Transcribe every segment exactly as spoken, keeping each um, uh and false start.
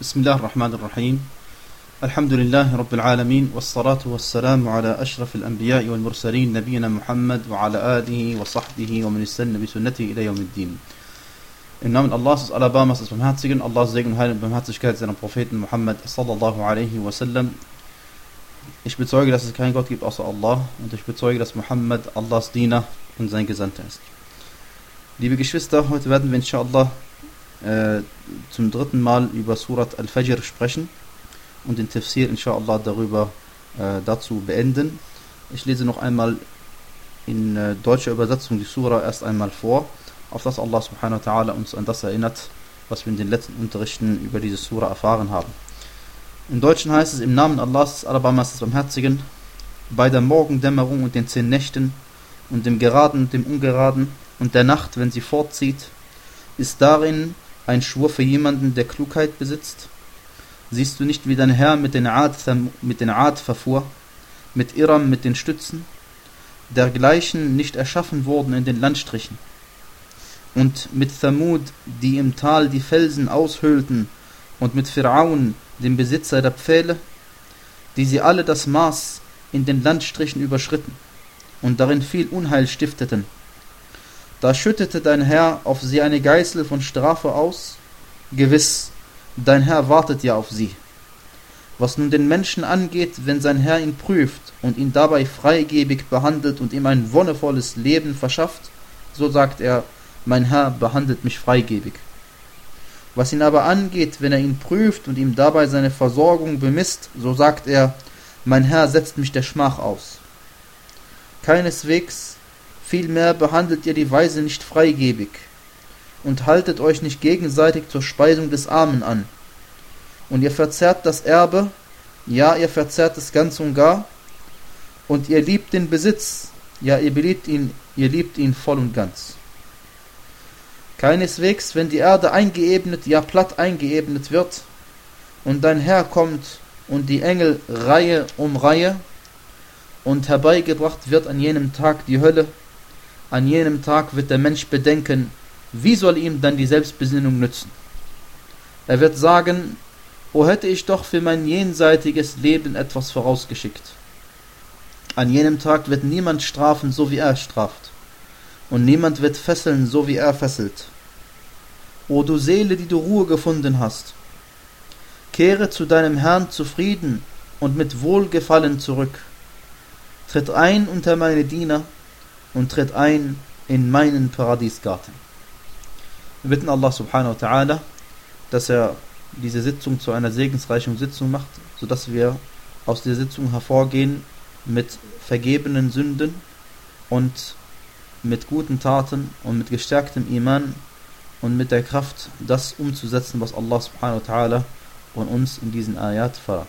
بسم الله الرحمن الرحيم الحمد لله رب العالمين والصلاة والسلام على أشرف الأنبياء والمرسلين نبينا محمد وعلى آله وصحبه ومن استنى بسنته إلى يوم الدين. Im Namen Allahs, des Alabamas, des Barmherzigen, Allahs Segen und Heil und Barmherzigkeit seinem Propheten Muhammad sallallahu alaihi wasallam. Ich bezeuge, dass es keinen Gott gibt außer Allah und ich bezeuge, dass Muhammad Allahs Diener und sein Gesandter ist. Liebe Geschwister, heute werden wir inshallah äh, zum dritten Mal über Surat Al-Fajr sprechen und den Tafsir inshallah darüber äh, dazu beenden. Ich lese noch einmal in äh, deutscher Übersetzung die Surah erst einmal vor, auf das Allah subhanahu wa ta'ala uns an das erinnert, was wir in den letzten Unterrichten über diese Surah erfahren haben. Im Deutschen heißt es: Im Namen Allahs, des Alabamas, des Barmherzigen, bei der Morgendämmerung und den zehn Nächten und dem Geraden und dem Ungeraden und der Nacht, wenn sie fortzieht, ist darin ein Schwur für jemanden, der Klugheit besitzt. Siehst du nicht, wie dein Herr mit den Ad, mit den Ad verfuhr, mit Iram, mit den Stützen, dergleichen nicht erschaffen wurden in den Landstrichen, und mit Thamud, die im Tal die Felsen aushöhlten, und mit Fir'aun, dem Besitzer der Pfähle, die sie alle das Maß in den Landstrichen überschritten und darin viel Unheil stifteten. Da schüttete dein Herr auf sie eine Geißel von Strafe aus. Gewiss, dein Herr wartet ja auf sie. Was nun den Menschen angeht, wenn sein Herr ihn prüft und ihn dabei freigebig behandelt und ihm ein wonnevolles Leben verschafft, so sagt er: Mein Herr behandelt mich freigebig. Was ihn aber angeht, wenn er ihn prüft und ihm dabei seine Versorgung bemisst, so sagt er: Mein Herr setzt mich der Schmach aus. Keineswegs, vielmehr behandelt ihr die Weise nicht freigebig und haltet euch nicht gegenseitig zur Speisung des Armen an. Und ihr verzehrt das Erbe, ja, ihr verzehrt es ganz und gar, und ihr liebt den Besitz, ja, ihr beliebt ihn, ihr liebt ihn voll und ganz. Keineswegs, wenn die Erde eingeebnet, ja platt eingeebnet wird, und dein Herr kommt und die Engel Reihe um Reihe, und herbeigebracht wird an jenem Tag die Hölle, an jenem Tag wird der Mensch bedenken, wie soll ihm dann die Selbstbesinnung nützen? Er wird sagen: O hätte ich doch für mein jenseitiges Leben etwas vorausgeschickt. An jenem Tag wird niemand strafen, so wie er straft, und niemand wird fesseln, so wie er fesselt. O du Seele, die du Ruhe gefunden hast, kehre zu deinem Herrn zufrieden und mit Wohlgefallen zurück. Tritt ein unter meine Diener und tritt ein in meinen Paradiesgarten. Wir bitten Allah subhanahu wa ta'ala, dass er diese Sitzung zu einer segensreichen Sitzung macht, sodass wir aus der Sitzung hervorgehen mit vergebenen Sünden und mit guten Taten und mit gestärktem Iman und mit der Kraft, das umzusetzen, was Allah subhanahu wa ta'ala von uns in diesen Ayat verlangt.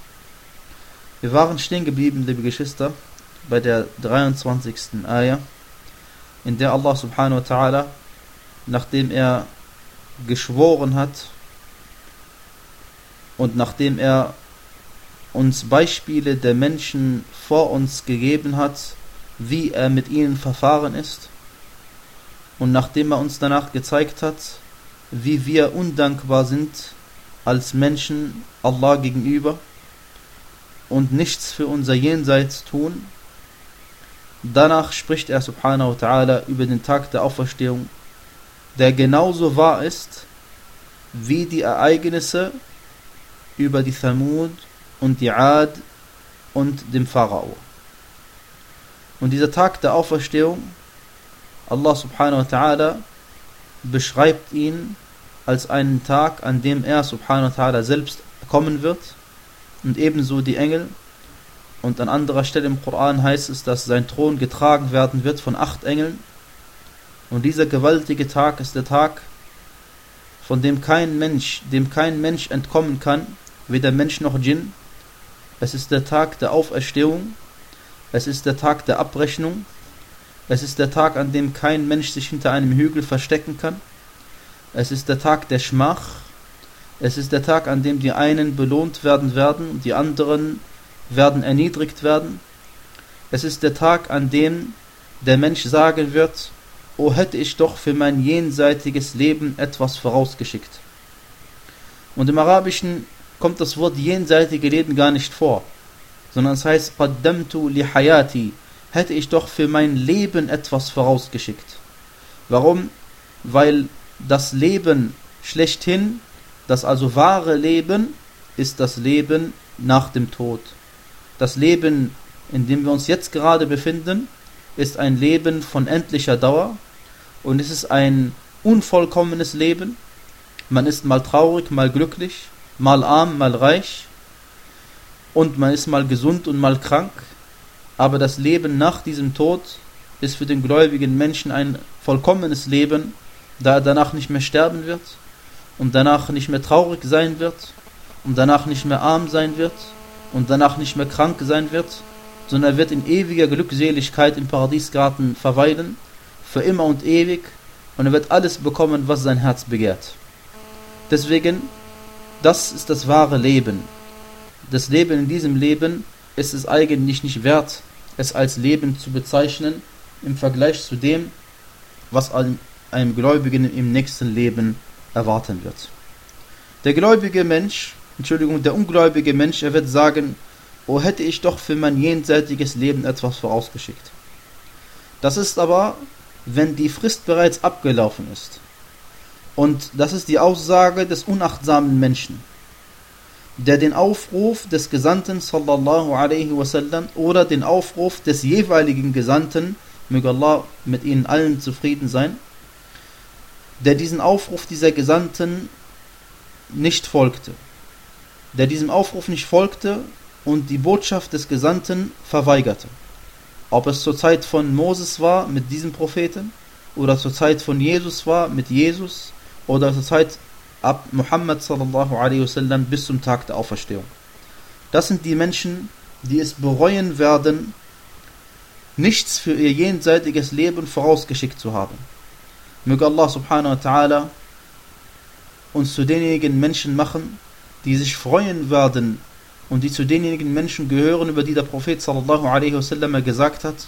Wir waren stehen geblieben, liebe Geschwister, bei der dreiundzwanzigsten Ayah, in der Allah subhanahu wa ta'ala, nachdem er geschworen hat und nachdem er uns Beispiele der Menschen vor uns gegeben hat, wie er mit ihnen verfahren ist, und nachdem er uns danach gezeigt hat, wie wir undankbar sind als Menschen Allah gegenüber und nichts für unser Jenseits tun, danach spricht er subhanahu wa ta'ala über den Tag der Auferstehung, der genauso wahr ist wie die Ereignisse über die Thamud und die Ad und dem Pharao. Und dieser Tag der Auferstehung, Allah subhanahu wa ta'ala beschreibt ihn als einen Tag, an dem er subhanahu wa ta'ala selbst kommen wird, und ebenso die Engel. Und an anderer Stelle im Koran heißt es, dass sein Thron getragen werden wird von acht Engeln. Und dieser gewaltige Tag ist der Tag, von dem kein Mensch, dem kein Mensch entkommen kann, weder Mensch noch Djinn. Es ist der Tag der Auferstehung. Es ist der Tag der Abrechnung. Es ist der Tag, an dem kein Mensch sich hinter einem Hügel verstecken kann. Es ist der Tag der Schmach. Es ist der Tag, an dem die einen belohnt werden werden und die anderen werden erniedrigt werden. Es ist der Tag, an dem der Mensch sagen wird: O hätte ich doch für mein jenseitiges Leben etwas vorausgeschickt. Und im Arabischen kommt das Wort jenseitige Leben gar nicht vor, sondern es heißt qaddamtu li hayati, hätte ich doch für mein Leben etwas vorausgeschickt. Warum? Weil das Leben schlechthin, das also wahre Leben, ist das Leben nach dem Tod. Das Leben, in dem wir uns jetzt gerade befinden, ist ein Leben von endlicher Dauer und es ist ein unvollkommenes Leben. Man ist mal traurig, mal glücklich, mal arm, mal reich und man ist mal gesund und mal krank. Aber das Leben nach diesem Tod ist für den gläubigen Menschen ein vollkommenes Leben, da er danach nicht mehr sterben wird und danach nicht mehr traurig sein wird und danach nicht mehr arm sein wird und danach nicht mehr krank sein wird, sondern er wird in ewiger Glückseligkeit im Paradiesgarten verweilen, für immer und ewig, und er wird alles bekommen, was sein Herz begehrt. Deswegen, das ist das wahre Leben. Das Leben in diesem Leben ist es eigentlich nicht wert, es als Leben zu bezeichnen, im Vergleich zu dem, was einem Gläubigen im nächsten Leben erwarten wird. Der gläubige Mensch, Entschuldigung, der ungläubige Mensch, er wird sagen, oh, hätte ich doch für mein jenseitiges Leben etwas vorausgeschickt. Das ist aber, wenn die Frist bereits abgelaufen ist. Und das ist die Aussage des unachtsamen Menschen, der den Aufruf des Gesandten sallallahu alaihi wasallam oder den Aufruf des jeweiligen Gesandten, möge Allah mit ihnen allen zufrieden sein, der diesen Aufruf dieser Gesandten nicht folgte, der diesem Aufruf nicht folgte und die Botschaft des Gesandten verweigerte. Ob es zur Zeit von Moses war mit diesem Propheten oder zur Zeit von Jesus war mit Jesus oder zur Zeit ab Muhammad sallallahu alaihi wasallam bis zum Tag der Auferstehung. Das sind die Menschen, die es bereuen werden, nichts für ihr jenseitiges Leben vorausgeschickt zu haben. Möge Allah subhanahu wa ta'ala uns zu denjenigen Menschen machen, die sich freuen werden und die zu denjenigen Menschen gehören, über die der Prophet sallallahu alaihi wasallam gesagt hat,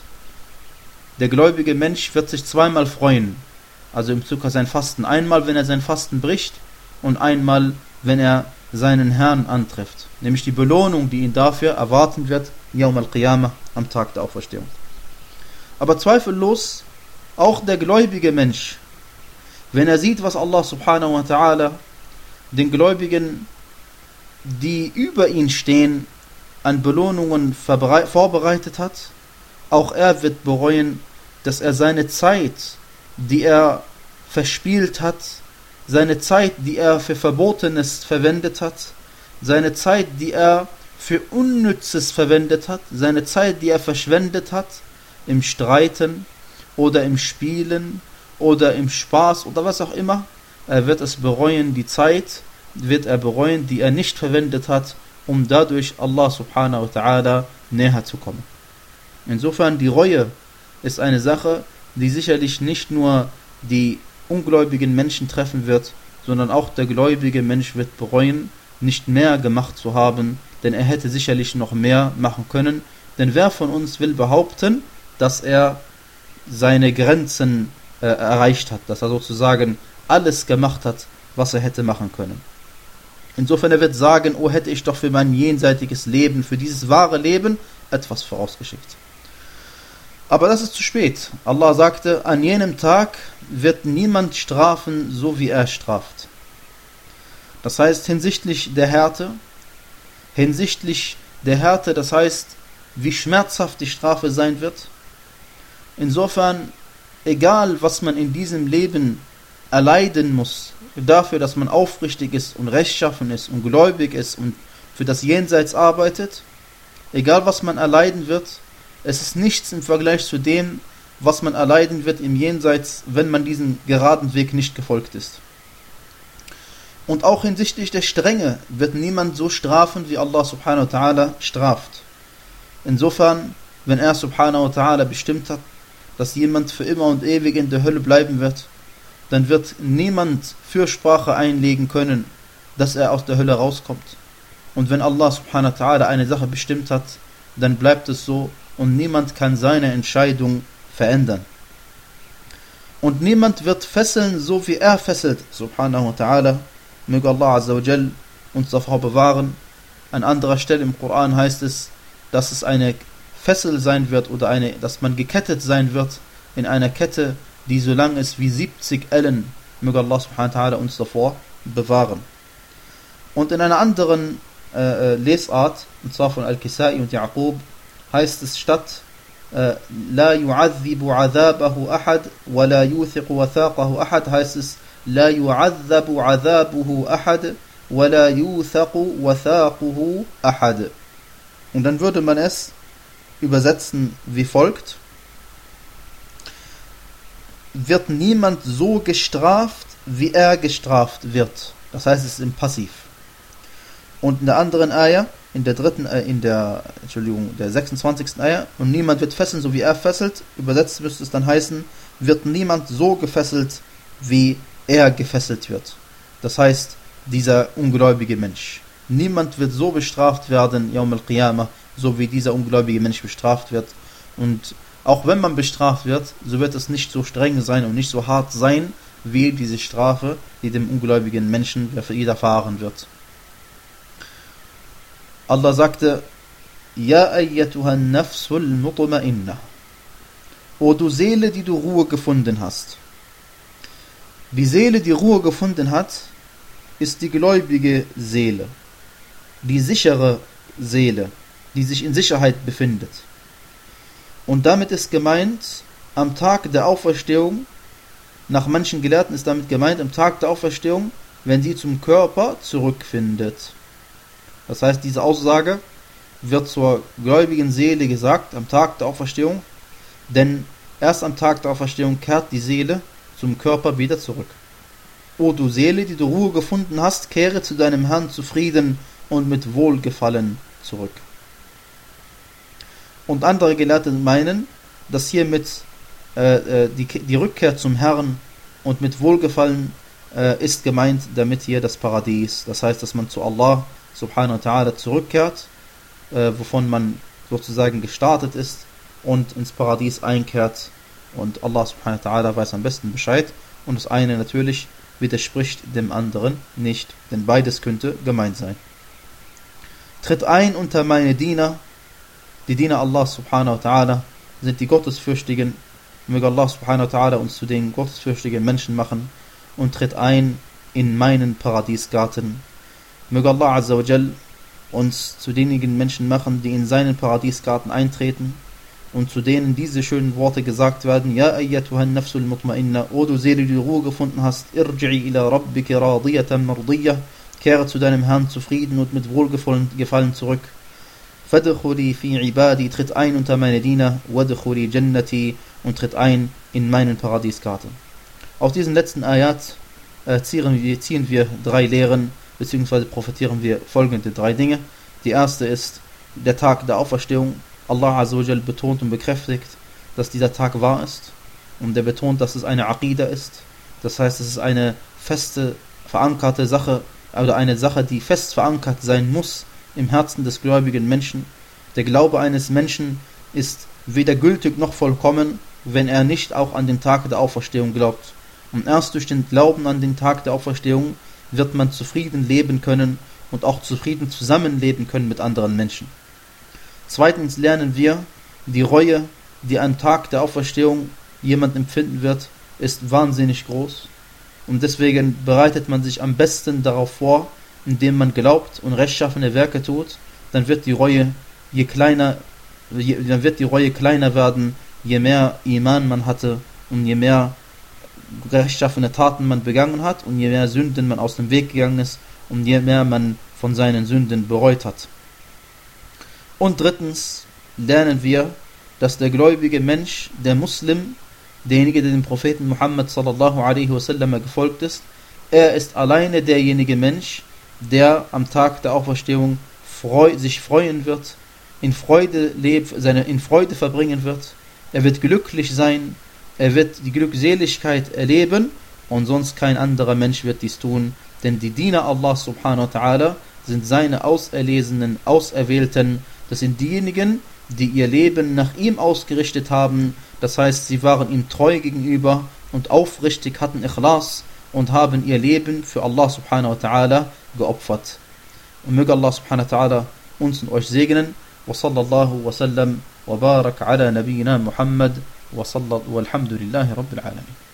der gläubige Mensch wird sich zweimal freuen, also im Bezug auf sein Fasten. Einmal, wenn er sein Fasten bricht und einmal, wenn er seinen Herrn antrifft. Nämlich die Belohnung, die ihn dafür erwarten wird, Yawm al-Qiyamah, am Tag der Auferstehung. Aber zweifellos, auch der gläubige Mensch, wenn er sieht, was Allah subhanahu wa ta'ala den Gläubigen, die über ihn stehen, an Belohnungen vorbereitet hat, auch er wird bereuen, dass er seine Zeit, die er verspielt hat, seine Zeit, die er für Verbotenes verwendet hat, seine Zeit, die er für Unnützes verwendet hat, seine Zeit, die er verschwendet hat, im Streiten oder im Spielen oder im Spaß oder was auch immer, er wird es bereuen, die Zeit wird er bereuen, die er nicht verwendet hat, um dadurch Allah subhanahu wa ta'ala näher zu kommen. Insofern, die Reue ist eine Sache, die sicherlich nicht nur die ungläubigen Menschen treffen wird, sondern auch der gläubige Mensch wird bereuen, nicht mehr gemacht zu haben, denn er hätte sicherlich noch mehr machen können. Denn wer von uns will behaupten, dass er seine Grenzen äh, erreicht hat, dass er sozusagen alles gemacht hat, was er hätte machen können. Insofern, er wird sagen, oh, hätte ich doch für mein jenseitiges Leben, für dieses wahre Leben etwas vorausgeschickt. Aber das ist zu spät. Allah sagte, an jenem Tag wird niemand strafen, so wie er straft. Das heißt, hinsichtlich der Härte, hinsichtlich der Härte, das heißt, wie schmerzhaft die Strafe sein wird. Insofern, egal was man in diesem Leben erleiden muss, dafür, dass man aufrichtig ist und rechtschaffen ist und gläubig ist und für das Jenseits arbeitet, egal was man erleiden wird, es ist nichts im Vergleich zu dem, was man erleiden wird im Jenseits, wenn man diesen geraden Weg nicht gefolgt ist. Und auch hinsichtlich der Strenge wird niemand so strafen, wie Allah subhanahu wa ta'ala straft. Insofern, wenn er subhanahu wa ta'ala bestimmt hat, dass jemand für immer und ewig in der Hölle bleiben wird, dann wird niemand Fürsprache einlegen können, dass er aus der Hölle rauskommt. Und wenn Allah subhanahu wa ta'ala eine Sache bestimmt hat, dann bleibt es so und niemand kann seine Entscheidung verändern. Und niemand wird fesseln, so wie er fesselt, subhanahu wa ta'ala. Möge Allah azza wa jal uns davor bewahren. An anderer Stelle im Koran heißt es, dass es eine Fessel sein wird oder eine, dass man gekettet sein wird in einer Kette, die so lang ist wie siebzig Ellen. Möge Allah subhanahu wa ta'ala uns davor bewahren. Und in einer anderen äh, Lesart, und zwar von Al-Kisai und Yaqub, heißt es statt La yu'adhibu 'adhabahu ahad wa la yuthiqu wathaqahu ahad, heißt es La yu'adhabu 'adhabuhu ahad wa la yuthaqu wathaquhu ahad. Und dann würde man es übersetzen wie folgt: Wird niemand so gestraft, wie er gestraft wird. Das heißt, es ist im Passiv. Und in der anderen Ayah, in der dritten, äh, in der, Entschuldigung, der sechsundzwanzigsten Ayah, und niemand wird fesseln, so wie er fesselt, übersetzt müsste es dann heißen, wird niemand so gefesselt, wie er gefesselt wird. Das heißt, dieser ungläubige Mensch. Niemand wird so bestraft werden, Yawm al-Qiyamah, so wie dieser ungläubige Mensch bestraft wird. Und auch wenn man bestraft wird, so wird es nicht so streng sein und nicht so hart sein, wie diese Strafe, die dem ungläubigen Menschen widerfahren wird. Allah sagte, Ja ayyatuhan nafsul mutma'inna. O du Seele, die du Ruhe gefunden hast. Die Seele, die Ruhe gefunden hat, ist die gläubige Seele. Die sichere Seele, die sich in Sicherheit befindet. Und damit ist gemeint, am Tag der Auferstehung, nach manchen Gelehrten ist damit gemeint, am Tag der Auferstehung, wenn sie zum Körper zurückfindet. Das heißt, diese Aussage wird zur gläubigen Seele gesagt, am Tag der Auferstehung, denn erst am Tag der Auferstehung kehrt die Seele zum Körper wieder zurück. O du Seele, die du Ruhe gefunden hast, kehre zu deinem Herrn zufrieden und mit Wohlgefallen zurück. Und andere Gelehrte meinen, dass hiermit äh, die, die Rückkehr zum Herrn und mit Wohlgefallen äh, ist gemeint, damit hier das Paradies, das heißt, dass man zu Allah subhanahu wa ta'ala zurückkehrt, äh, wovon man sozusagen gestartet ist und ins Paradies einkehrt, und Allah subhanahu wa ta'ala weiß am besten Bescheid, und das eine natürlich widerspricht dem anderen nicht, denn beides könnte gemeint sein. Tritt ein unter meine Diener. Die Diener Allah subhanahu wa ta'ala sind die Gottesfürchtigen. Möge Allah subhanahu wa ta'ala uns zu den gottesfürchtigen Menschen machen, und tritt ein in meinen Paradiesgarten. Möge Allah azza wa jal uns zu denjenigen Menschen machen, die in seinen Paradiesgarten eintreten und zu denen diese schönen Worte gesagt werden: Ja ayyatuhan nafsul mutma'inna, o du Seele, die du Ruhe gefunden hast, irji'i ila rabbika radiyatan mardiyah, kehre zu deinem Herrn zufrieden und mit Wohlgefallen zurück. Fadkhuli fi ibadi, tritt ein unter meine Diener, wadkhuli jannati, und tritt ein in meinen Paradiesgarten. Aus diesen letzten Ayat äh, ziehen, wir, ziehen wir drei Lehren, beziehungsweise profitieren wir folgende drei Dinge. Die erste ist der Tag der Auferstehung. Allah azza wa jal betont und bekräftigt, dass dieser Tag wahr ist, und er betont, dass es eine Aqidah ist. Das heißt, es ist eine feste, verankerte Sache, oder eine Sache, die fest verankert sein muss im Herzen des gläubigen Menschen. Der Glaube eines Menschen ist weder gültig noch vollkommen, wenn er nicht auch an den Tag der Auferstehung glaubt. Und erst durch den Glauben an den Tag der Auferstehung wird man zufrieden leben können und auch zufrieden zusammenleben können mit anderen Menschen. Zweitens lernen wir, die Reue, die am Tag der Auferstehung jemand empfinden wird, ist wahnsinnig groß. Und deswegen bereitet man sich am besten darauf vor, indem man glaubt und rechtschaffene Werke tut. Dann wird die Reue je kleiner, je, dann wird die Reue kleiner werden, je mehr Iman man hatte und je mehr rechtschaffene Taten man begangen hat und je mehr Sünden man aus dem Weg gegangen ist und je mehr man von seinen Sünden bereut hat. Und drittens lernen wir, dass der gläubige Mensch, der Muslim, derjenige, der dem Propheten Muhammad sallallahu alaihi wasallam gefolgt ist, er ist alleine derjenige Mensch, der am Tag der Auferstehung freu, sich freuen wird, in Freude lebt, seine in Freude verbringen wird. Er wird glücklich sein, er wird die Glückseligkeit erleben, und sonst kein anderer Mensch wird dies tun, denn die Diener Allah subhanahu wa ta'ala sind seine Auserlesenen, Auserwählten. Das sind diejenigen, die ihr Leben nach ihm ausgerichtet haben. Das heißt, sie waren ihm treu gegenüber und aufrichtig, hatten Ikhlas und haben ihr Leben für Allah subhanahu wa ta'ala geopfert. Und möge Allah subhanahu wa ta'ala uns und euch segnen. Wa sallallahu wa sallam wa barak ala nabiyyina Muhammad wa sallallahu walhamdulillahi rabbil alamin.